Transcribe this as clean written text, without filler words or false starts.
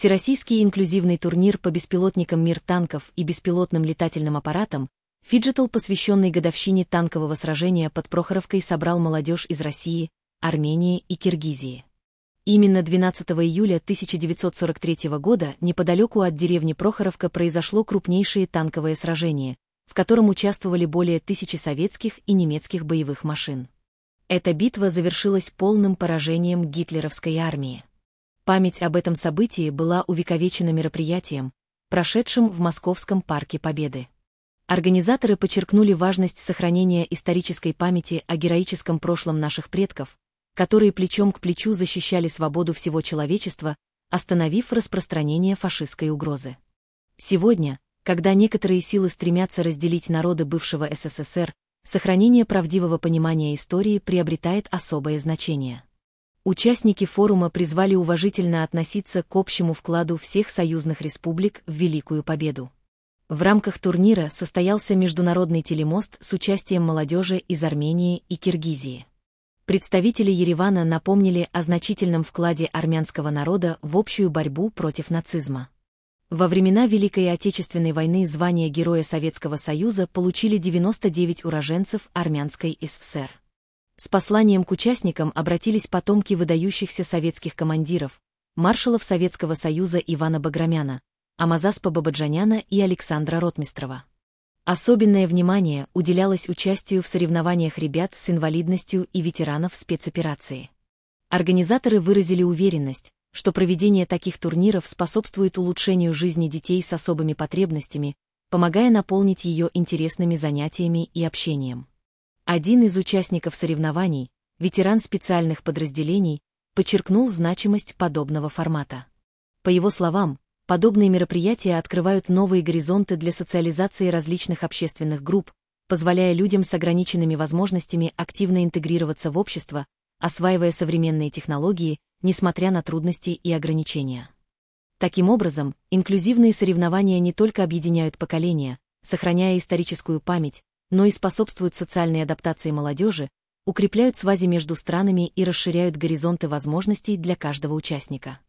Всероссийский инклюзивный турнир по беспилотникам «Мир танков» и беспилотным летательным аппаратам, фиджитал, посвященный годовщине танкового сражения под Прохоровкой, собрал молодежь из России, Армении и Киргизии. Именно 12 июля 1943 года неподалеку от деревни Прохоровка произошло крупнейшее танковое сражение, в котором участвовали более 1000 советских и немецких боевых машин. Эта битва завершилась полным поражением гитлеровской армии. Память об этом событии была увековечена мероприятием, прошедшим в Московском парке Победы. Организаторы подчеркнули важность сохранения исторической памяти о героическом прошлом наших предков, которые плечом к плечу защищали свободу всего человечества, остановив распространение фашистской угрозы. Сегодня, когда некоторые силы стремятся разделить народы бывшего СССР, сохранение правдивого понимания истории приобретает особое значение. Участники форума призвали уважительно относиться к общему вкладу всех союзных республик в Великую Победу. В рамках турнира состоялся международный телемост с участием молодежи из Армении и Киргизии. Представители Еревана напомнили о значительном вкладе армянского народа в общую борьбу против нацизма. Во времена Великой Отечественной войны звание Героя Советского Союза получили 99 уроженцев Армянской ССР. С посланием к участникам обратились потомки выдающихся советских командиров, маршалов Советского Союза Ивана Баграмяна, Амазаспа Бабаджаняна и Александра Ротмистрова. Особенное внимание уделялось участию в соревнованиях ребят с инвалидностью и ветеранов спецоперации. Организаторы выразили уверенность, что проведение таких турниров способствует улучшению жизни детей с особыми потребностями, помогая наполнить ее интересными занятиями и общением. Один из участников соревнований, ветеран специальных подразделений, подчеркнул значимость подобного формата. По его словам, подобные мероприятия открывают новые горизонты для социализации различных общественных групп, позволяя людям с ограниченными возможностями активно интегрироваться в общество, осваивая современные технологии, несмотря на трудности и ограничения. Таким образом, инклюзивные соревнования не только объединяют поколения, сохраняя историческую память, но и способствуют социальной адаптации молодежи, укрепляют связи между странами и расширяют горизонты возможностей для каждого участника.